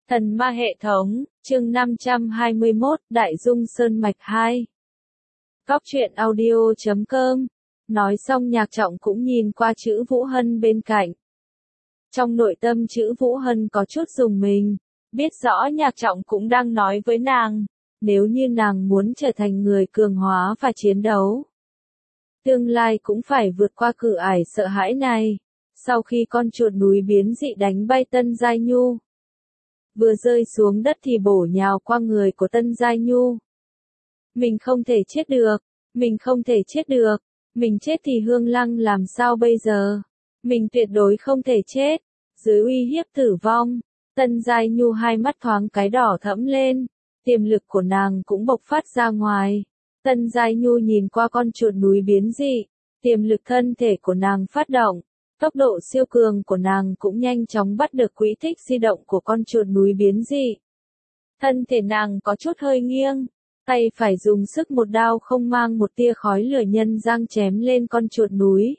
Thần ma hệ thống, chương 521, Đại Dung Sơn Mạch 2. Góc truyện audio.com. Nói xong Nhạc Trọng cũng nhìn qua chữ Vũ Hân bên cạnh. Trong nội tâm chữ Vũ Hân có chút rùng mình, biết rõ Nhạc Trọng cũng đang nói với nàng, nếu như nàng muốn trở thành người cường hóa và chiến đấu. Tương lai cũng phải vượt qua cửa ải sợ hãi này. Sau khi con chuột núi biến dị đánh bay Tân Giai Nhu, vừa rơi xuống đất thì bổ nhào qua người của Tân Giai Nhu. Mình không thể chết được, mình không thể chết được, mình chết thì Hương Lăng làm sao bây giờ? Mình tuyệt đối không thể chết, dưới uy hiếp tử vong. Tân Giai Nhu hai mắt thoáng cái đỏ thẫm lên, tiềm lực của nàng cũng bộc phát ra ngoài. Tân Giai Nhu nhìn qua con chuột núi biến dị, tiềm lực thân thể của nàng phát động. Tốc độ siêu cường của nàng cũng nhanh chóng bắt được quỹ tích di động của con chuột núi biến dị. Thân thể nàng có chút hơi nghiêng, tay phải dùng sức một đao không mang một tia khói lửa nhân giang chém lên con chuột núi.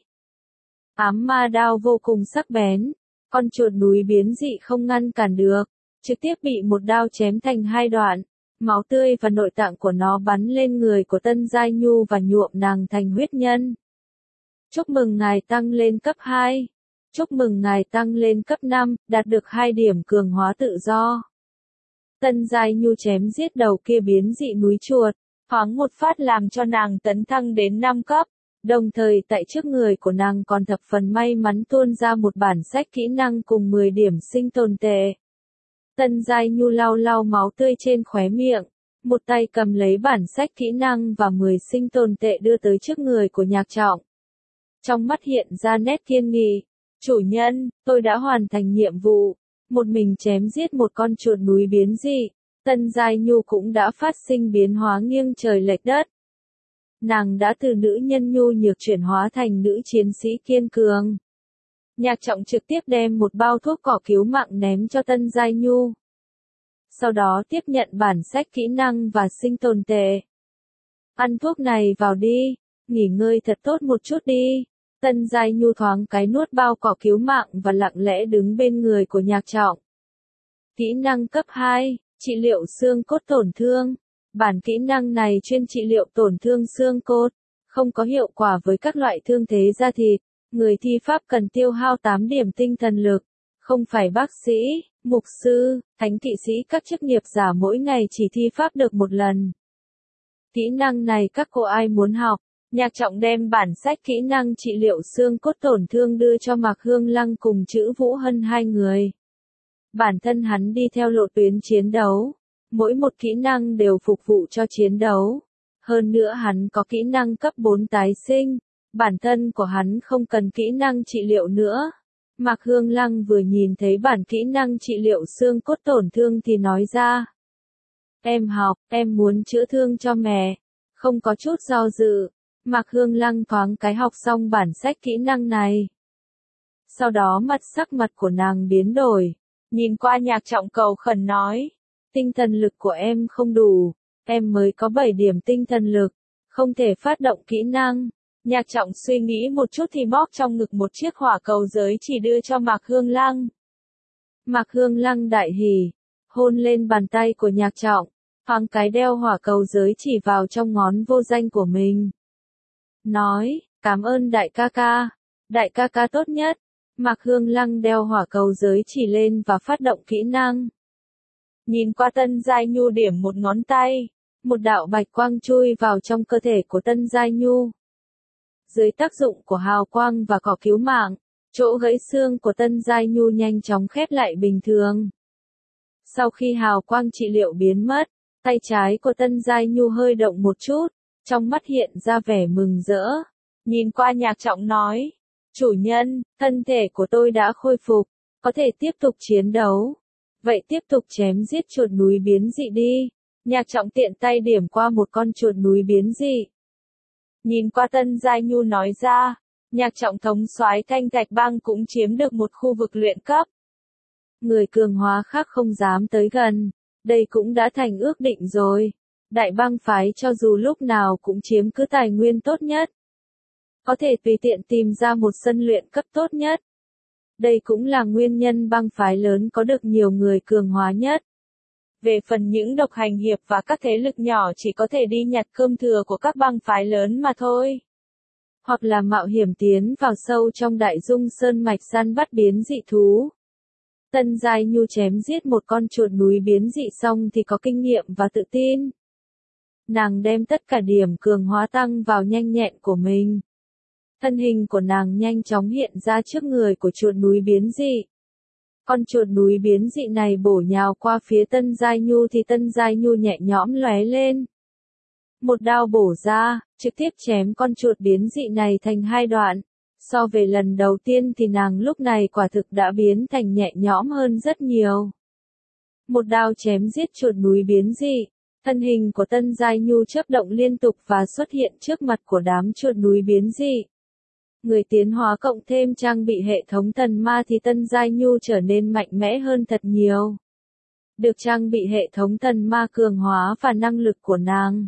Ám ma đao vô cùng sắc bén, con chuột núi biến dị không ngăn cản được, trực tiếp bị một đao chém thành hai đoạn. Máu tươi và nội tạng của nó bắn lên người của Tân Giai Nhu và nhuộm nàng thành huyết nhân. Chúc mừng ngài tăng lên cấp 2. Chúc mừng ngài tăng lên cấp 5, đạt được 2 điểm cường hóa tự do. Tân Giai Nhu chém giết đầu kia biến dị núi chuột, thoáng một phát làm cho nàng tấn thăng đến 5 cấp, đồng thời tại trước người của nàng còn thập phần may mắn tuôn ra một bản sách kỹ năng cùng 10 điểm sinh tồn tệ. Tân Giai Nhu lau lau máu tươi trên khóe miệng, một tay cầm lấy bản sách kỹ năng và 10 sinh tồn tệ đưa tới trước người của Nhạc Trọng. Trong mắt hiện ra nét kiên nghị, chủ nhân, tôi đã hoàn thành nhiệm vụ, một mình chém giết một con chuột núi biến dị, Tân Giai Nhu cũng đã phát sinh biến hóa nghiêng trời lệch đất. Nàng đã từ nữ nhân nhu nhược chuyển hóa thành nữ chiến sĩ kiên cường. Nhạc Trọng trực tiếp đem một bao thuốc cỏ cứu mạng ném cho Tân Giai Nhu. Sau đó tiếp nhận bản sách kỹ năng và sinh tồn tệ. Ăn thuốc này vào đi, nghỉ ngơi thật tốt một chút đi. Tân Giai Nhu thoáng cái nuốt bao cỏ cứu mạng và lặng lẽ đứng bên người của Nhạc Trọng. Kỹ năng cấp 2, trị liệu xương cốt tổn thương. Bản kỹ năng này chuyên trị liệu tổn thương xương cốt, không có hiệu quả với các loại thương thế da thịt. Người thi pháp cần tiêu hao 8 điểm tinh thần lực, không phải bác sĩ, mục sư, thánh kỵ sĩ các chức nghiệp giả mỗi ngày chỉ thi pháp được một lần. Kỹ năng này các cô ai muốn học? Nhạc Trọng đem bản sách kỹ năng trị liệu xương cốt tổn thương đưa cho Mạc Hương Lăng cùng chữ Vũ Hân hai người. Bản thân hắn đi theo lộ tuyến chiến đấu, mỗi một kỹ năng đều phục vụ cho chiến đấu. Hơn nữa hắn có kỹ năng cấp 4 tái sinh, bản thân của hắn không cần kỹ năng trị liệu nữa. Mạc Hương Lăng vừa nhìn thấy bản kỹ năng trị liệu xương cốt tổn thương thì nói ra. Em học, em muốn chữa thương cho mẹ. Không có chút do dự. Mạc Hương Lăng thoáng cái học xong bản sách kỹ năng này. Sau đó sắc mặt của nàng biến đổi, nhìn qua Nhạc Trọng cầu khẩn nói, tinh thần lực của em không đủ, em mới có 7 điểm tinh thần lực, không thể phát động kỹ năng. Nhạc Trọng suy nghĩ một chút thì móc trong ngực một chiếc hỏa cầu giới chỉ đưa cho Mạc Hương Lăng. Mạc Hương Lăng đại hỉ, hôn lên bàn tay của Nhạc Trọng, thoáng cái đeo hỏa cầu giới chỉ vào trong ngón vô danh của mình. Nói, cảm ơn đại ca ca tốt nhất. Mạc Hương Lăng đeo hỏa cầu giới chỉ lên và phát động kỹ năng. Nhìn qua Tân Giai Nhu điểm một ngón tay, một đạo bạch quang chui vào trong cơ thể của Tân Giai Nhu. Dưới tác dụng của hào quang và cỏ cứu mạng, chỗ gãy xương của Tân Giai Nhu nhanh chóng khép lại bình thường. Sau khi hào quang trị liệu biến mất, tay trái của Tân Giai Nhu hơi động một chút. Trong mắt hiện ra vẻ mừng rỡ, nhìn qua Nhạc Trọng nói, chủ nhân, thân thể của tôi đã khôi phục, có thể tiếp tục chiến đấu. Vậy tiếp tục chém giết chuột núi biến dị đi. Nhạc Trọng tiện tay điểm qua một con chuột núi biến dị. Nhìn qua Tân Giai Nhu nói ra, Nhạc Trọng thống soái Thanh Thạch Bang cũng chiếm được một khu vực luyện cấp. Người cường hóa khác không dám tới gần, đây cũng đã thành ước định rồi. Đại bang phái cho dù lúc nào cũng chiếm cứ tài nguyên tốt nhất. Có thể tùy tiện tìm ra một sân luyện cấp tốt nhất. Đây cũng là nguyên nhân bang phái lớn có được nhiều người cường hóa nhất. Về phần những độc hành hiệp và các thế lực nhỏ chỉ có thể đi nhặt cơm thừa của các bang phái lớn mà thôi. Hoặc là mạo hiểm tiến vào sâu trong đại dung sơn mạch săn bắt biến dị thú. Tân Giai Nhu chém giết một con chuột núi biến dị xong thì có kinh nghiệm và tự tin. Nàng đem tất cả điểm cường hóa tăng vào nhanh nhẹn của mình. Thân hình của nàng nhanh chóng hiện ra trước người của chuột núi biến dị. Con chuột núi biến dị này bổ nhào qua phía Tân Giai Nhu thì Tân Giai Nhu nhẹ nhõm lóe lên. Một đao bổ ra, trực tiếp chém con chuột biến dị này thành hai đoạn. So về lần đầu tiên thì nàng lúc này quả thực đã biến thành nhẹ nhõm hơn rất nhiều. Một đao chém giết chuột núi biến dị. Thân hình của Tân Giai Nhu chớp động liên tục và xuất hiện trước mặt của đám chuột núi biến dị. Người tiến hóa cộng thêm trang bị hệ thống thần ma thì Tân Giai Nhu trở nên mạnh mẽ hơn thật nhiều. Được trang bị hệ thống thần ma cường hóa và năng lực của nàng.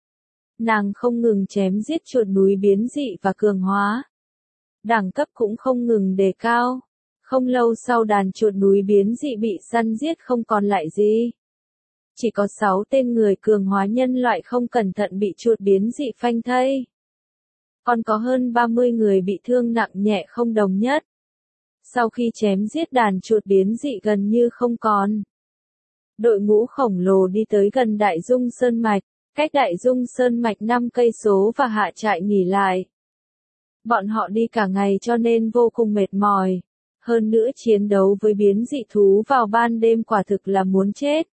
Nàng không ngừng chém giết chuột núi biến dị và cường hóa. Đẳng cấp cũng không ngừng đề cao. Không lâu sau đàn chuột núi biến dị bị săn giết không còn lại gì. Chỉ có 6 tên người cường hóa nhân loại không cẩn thận bị chuột biến dị phanh thây. Còn có hơn 30 người bị thương nặng nhẹ không đồng nhất. Sau khi chém giết đàn chuột biến dị gần như không còn. Đội ngũ khổng lồ đi tới gần Đại Dung Sơn Mạch, cách Đại Dung Sơn Mạch 5 cây số và hạ trại nghỉ lại. Bọn họ đi cả ngày cho nên vô cùng mệt mỏi. Hơn nữa chiến đấu với biến dị thú vào ban đêm quả thực là muốn chết.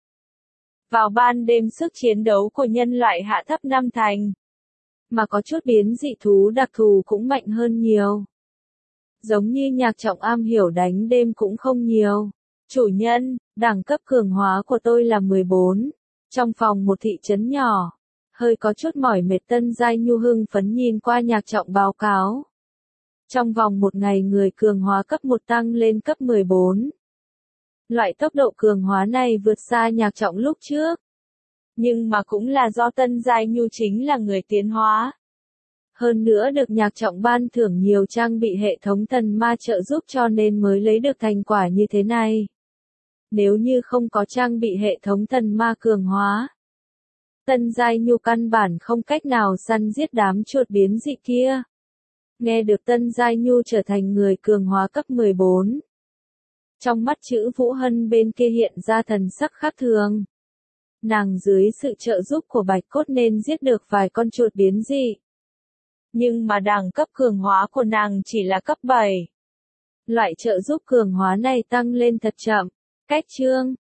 Vào ban đêm sức chiến đấu của nhân loại hạ thấp 5 thành. Mà có chút biến dị thú đặc thù cũng mạnh hơn nhiều. Giống như Nhạc Trọng am hiểu đánh đêm cũng không nhiều. Chủ nhân, đẳng cấp cường hóa của tôi là 14. Trong phòng một thị trấn nhỏ. Hơi có chút mỏi mệt Tân Giai Nhu hưng phấn nhìn qua Nhạc Trọng báo cáo. Trong vòng một ngày người cường hóa cấp 1 tăng lên cấp 14. Loại tốc độ cường hóa này vượt xa Nhạc Trọng lúc trước. Nhưng mà cũng là do Tân Giai Nhu chính là người tiến hóa. Hơn nữa được Nhạc Trọng ban thưởng nhiều trang bị hệ thống thần ma trợ giúp cho nên mới lấy được thành quả như thế này. Nếu như không có trang bị hệ thống thần ma cường hóa, Tân Giai Nhu căn bản không cách nào săn giết đám chuột biến dị kia. Nghe được Tân Giai Nhu trở thành người cường hóa cấp 14. Trong mắt chữ Vũ Hân bên kia hiện ra thần sắc khác thường. Nàng dưới sự trợ giúp của Bạch Cốt nên giết được vài con chuột biến dị. Nhưng mà đẳng cấp cường hóa của nàng chỉ là cấp 7. Loại trợ giúp cường hóa này tăng lên thật chậm. Cách chương